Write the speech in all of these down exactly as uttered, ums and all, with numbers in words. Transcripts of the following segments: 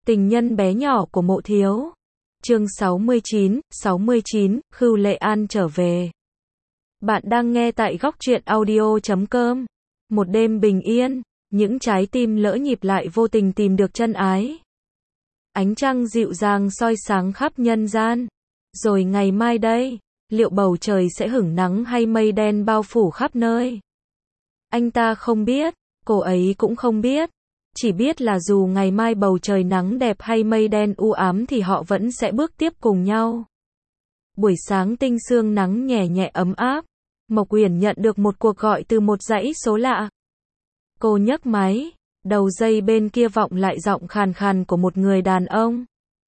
Tình nhân bé nhỏ của Mộ Thiếu. Chương sáu mươi chín, sáu mươi chín, Khưu Lệ An trở về. Bạn đang nghe tại góc truyện audio chấm com. Một đêm bình yên, những trái tim lỡ nhịp lại vô tình tìm được chân ái. Ánh trăng dịu dàng soi sáng khắp nhân gian. Rồi ngày mai đây, liệu bầu trời sẽ hửng nắng hay mây đen bao phủ khắp nơi? Anh ta không biết, cô ấy cũng không biết. Chỉ biết là dù ngày mai bầu trời nắng đẹp hay mây đen u ám thì họ vẫn sẽ bước tiếp cùng nhau. Buổi sáng tinh sương nắng nhẹ nhẹ ấm áp, Mộc Uyển nhận được một cuộc gọi từ một dãy số lạ. Cô nhấc máy, đầu dây bên kia vọng lại giọng khàn khàn của một người đàn ông.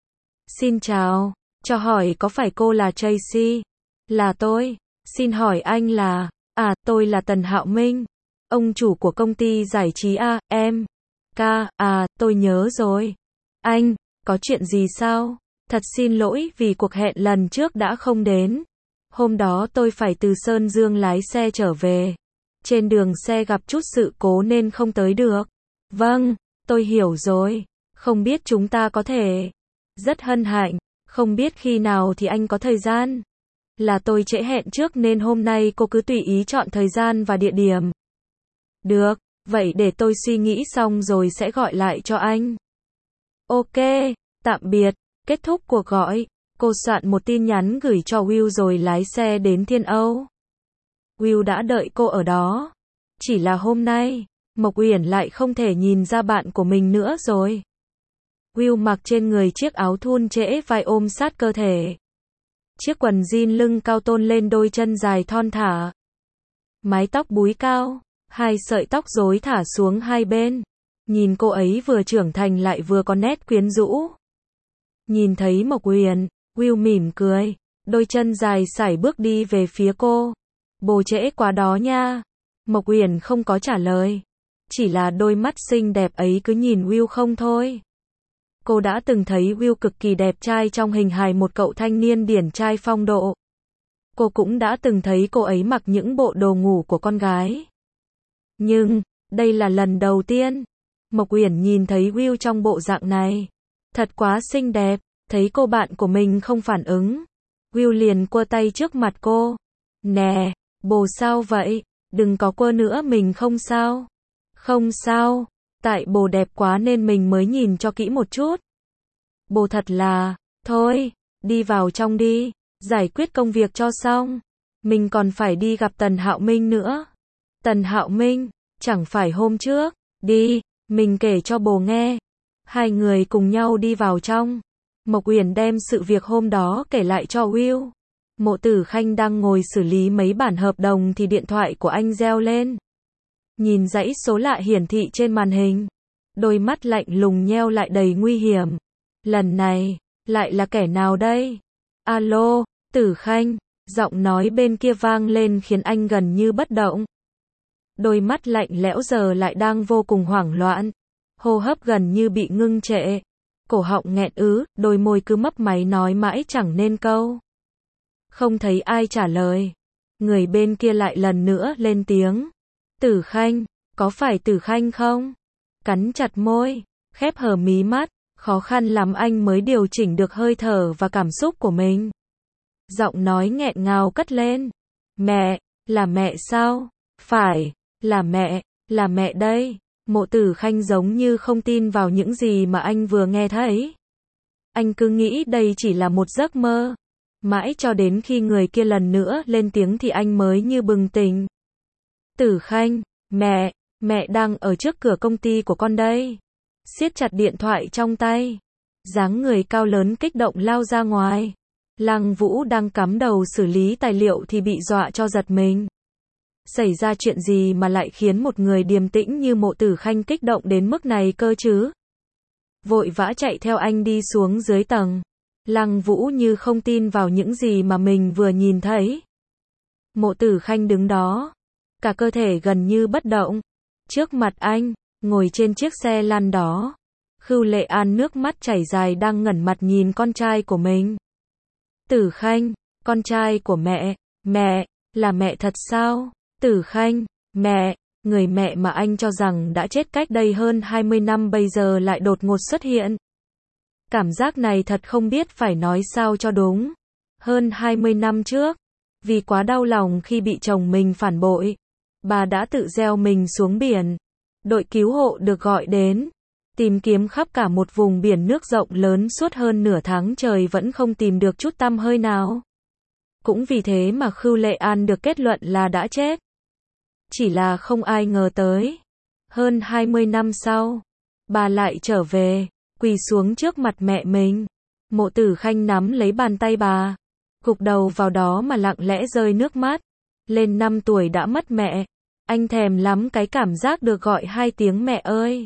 Xin chào, cho hỏi có phải cô là Tracy? Là tôi, xin hỏi anh là... À, tôi là Tần Hạo Minh, ông chủ của công ty giải trí A, em. Ca, à, tôi nhớ rồi. Anh, có chuyện gì sao? Thật xin lỗi vì cuộc hẹn lần trước đã không đến. Hôm đó tôi phải từ Sơn Dương lái xe trở về. Trên đường xe gặp chút sự cố nên không tới được. Vâng, tôi hiểu rồi. Không biết chúng ta có thể... Rất hân hạnh, không biết khi nào thì anh có thời gian. Là tôi trễ hẹn trước nên hôm nay cô cứ tùy ý chọn thời gian và địa điểm. Được, vậy để tôi suy nghĩ xong rồi sẽ gọi lại cho anh. Ok, tạm biệt. Kết thúc cuộc gọi, cô soạn một tin nhắn gửi cho Will rồi lái xe đến Thiên Âu. Will đã đợi cô ở đó. Chỉ là hôm nay, Mộc Uyển lại không thể nhìn ra bạn của mình nữa rồi. Will mặc trên người chiếc áo thun trễ vai ôm sát cơ thể. Chiếc quần jean lưng cao tôn lên đôi chân dài thon thả. Mái tóc búi cao, hai sợi tóc rối thả xuống hai bên. Nhìn cô ấy vừa trưởng thành lại vừa có nét quyến rũ. Nhìn thấy Mộc Uyển, Will mỉm cười, đôi chân dài sải bước đi về phía cô. Bồ trễ quá đó nha. Mộc Uyển không có trả lời. Chỉ là đôi mắt xinh đẹp ấy cứ nhìn Will không thôi. Cô đã từng thấy Will cực kỳ đẹp trai trong hình hài một cậu thanh niên điển trai phong độ. Cô cũng đã từng thấy cô ấy mặc những bộ đồ ngủ của con gái. Nhưng, đây là lần đầu tiên, Mộc Uyển nhìn thấy Will trong bộ dạng này. Thật quá xinh đẹp, thấy cô bạn của mình không phản ứng. Will liền quơ tay trước mặt cô. Nè, bồ sao vậy? Đừng có quơ nữa, mình không sao. Không sao, tại bồ đẹp quá nên mình mới nhìn cho kỹ một chút. Bồ thật là, thôi, đi vào trong đi, giải quyết công việc cho xong. Mình còn phải đi gặp Tần Hạo Minh nữa. Tần Hạo Minh, chẳng phải hôm trước, đi, mình kể cho bồ nghe. Hai người cùng nhau đi vào trong. Mộc Uyển đem sự việc hôm đó kể lại cho Will. Mộ Tử Khanh đang ngồi xử lý mấy bản hợp đồng thì điện thoại của anh reo lên. Nhìn dãy số lạ hiển thị trên màn hình, đôi mắt lạnh lùng nheo lại đầy nguy hiểm. Lần này, lại là kẻ nào đây? Alo, Tử Khanh, giọng nói bên kia vang lên khiến anh gần như bất động. Đôi mắt lạnh lẽo giờ lại đang vô cùng hoảng loạn. Hô hấp gần như bị ngưng trệ. Cổ họng nghẹn ứ, đôi môi cứ mấp máy nói mãi chẳng nên câu. Không thấy ai trả lời. Người bên kia lại lần nữa lên tiếng. Tử Khanh, có phải Tử Khanh không? Cắn chặt môi, khép hờ mí mắt, khó khăn lắm anh mới điều chỉnh được hơi thở và cảm xúc của mình. Giọng nói nghẹn ngào cất lên. Mẹ, là mẹ sao? Phải, là mẹ, là mẹ đây. Mộ Tử Khanh giống như không tin vào những gì mà anh vừa nghe thấy. Anh cứ nghĩ đây chỉ là một giấc mơ. Mãi cho đến khi người kia lần nữa lên tiếng thì anh mới như bừng tỉnh. Tử Khanh, mẹ, mẹ đang ở trước cửa công ty của con đây. Siết chặt điện thoại trong tay. Dáng người cao lớn kích động lao ra ngoài. Lăng Vũ đang cắm đầu xử lý tài liệu thì bị dọa cho giật mình. Xảy ra chuyện gì mà lại khiến một người điềm tĩnh như Mộ Tử Khanh kích động đến mức này cơ chứ? Vội vã chạy theo anh đi xuống dưới tầng. Lăng Vũ như không tin vào những gì mà mình vừa nhìn thấy. Mộ Tử Khanh đứng đó, cả cơ thể gần như bất động. Trước mặt anh, ngồi trên chiếc xe lăn đó, Khưu Lệ An nước mắt chảy dài đang ngẩn mặt nhìn con trai của mình. Tử Khanh, con trai của mẹ, mẹ, là mẹ thật sao? Tử Khanh, mẹ, người mẹ mà anh cho rằng đã chết cách đây hơn hai mươi năm bây giờ lại đột ngột xuất hiện. Cảm giác này thật không biết phải nói sao cho đúng. Hơn hai mươi năm trước, vì quá đau lòng khi bị chồng mình phản bội, bà đã tự gieo mình xuống biển. Đội cứu hộ được gọi đến, tìm kiếm khắp cả một vùng biển nước rộng lớn suốt hơn nửa tháng trời vẫn không tìm được chút tăm hơi nào. Cũng vì thế mà Khưu Lệ An được kết luận là đã chết. Chỉ là không ai ngờ tới. Hơn hai mươi năm sau, bà lại trở về, quỳ xuống trước mặt mẹ mình. Mộ Tử Khanh nắm lấy bàn tay bà, gục đầu vào đó mà lặng lẽ rơi nước mắt. Lên năm tuổi đã mất mẹ, anh thèm lắm cái cảm giác được gọi hai tiếng mẹ ơi.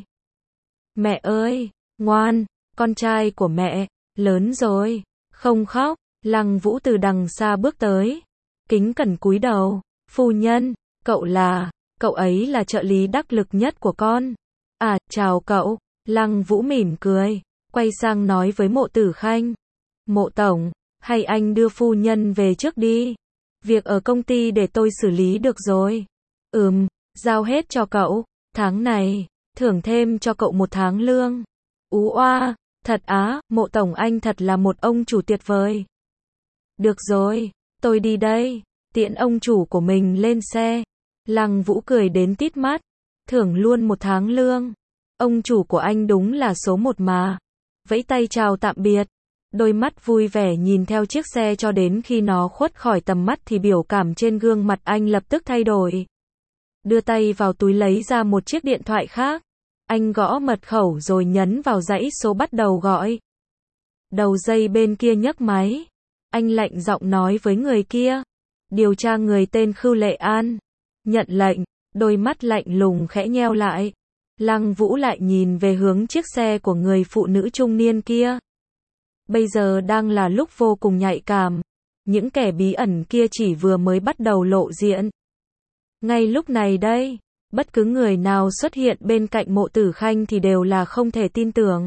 Mẹ ơi, ngoan, con trai của mẹ, lớn rồi, không khóc. Lăng Vũ từ đằng xa bước tới, kính cẩn cúi đầu. Phu nhân, cậu là, cậu ấy là trợ lý đắc lực nhất của con. À, chào cậu. Lăng Vũ mỉm cười, quay sang nói với Mộ Tử Khanh. Mộ tổng, hay anh đưa phu nhân về trước đi. Việc ở công ty để tôi xử lý được rồi. Ừm, giao hết cho cậu. Tháng này, thưởng thêm cho cậu một tháng lương. Ú oa, thật á, Mộ tổng anh thật là một ông chủ tuyệt vời. Được rồi, tôi đi đây. Tiễn ông chủ của mình lên xe. Lăng Vũ cười đến tít mắt. Thưởng luôn một tháng lương. Ông chủ của anh đúng là số một mà. Vẫy tay chào tạm biệt. Đôi mắt vui vẻ nhìn theo chiếc xe cho đến khi nó khuất khỏi tầm mắt thì biểu cảm trên gương mặt anh lập tức thay đổi. Đưa tay vào túi lấy ra một chiếc điện thoại khác. Anh gõ mật khẩu rồi nhấn vào dãy số bắt đầu gọi. Đầu dây bên kia nhấc máy. Anh lạnh giọng nói với người kia. Điều tra người tên Khưu Lệ An. Nhận lệnh, đôi mắt lạnh lùng khẽ nheo lại. Lăng Vũ lại nhìn về hướng chiếc xe của người phụ nữ trung niên kia. Bây giờ đang là lúc vô cùng nhạy cảm. Những kẻ bí ẩn kia chỉ vừa mới bắt đầu lộ diện. Ngay lúc này đây, bất cứ người nào xuất hiện bên cạnh Mộ Tử Khanh thì đều là không thể tin tưởng.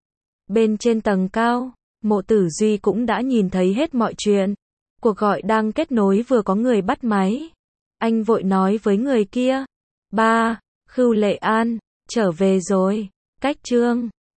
Bên trên tầng cao, Mộ Tử Duy cũng đã nhìn thấy hết mọi chuyện. Cuộc gọi đang kết nối vừa có người bắt máy. Anh vội nói với người kia. Ba, Khưu Lệ An, trở về rồi. Cách chương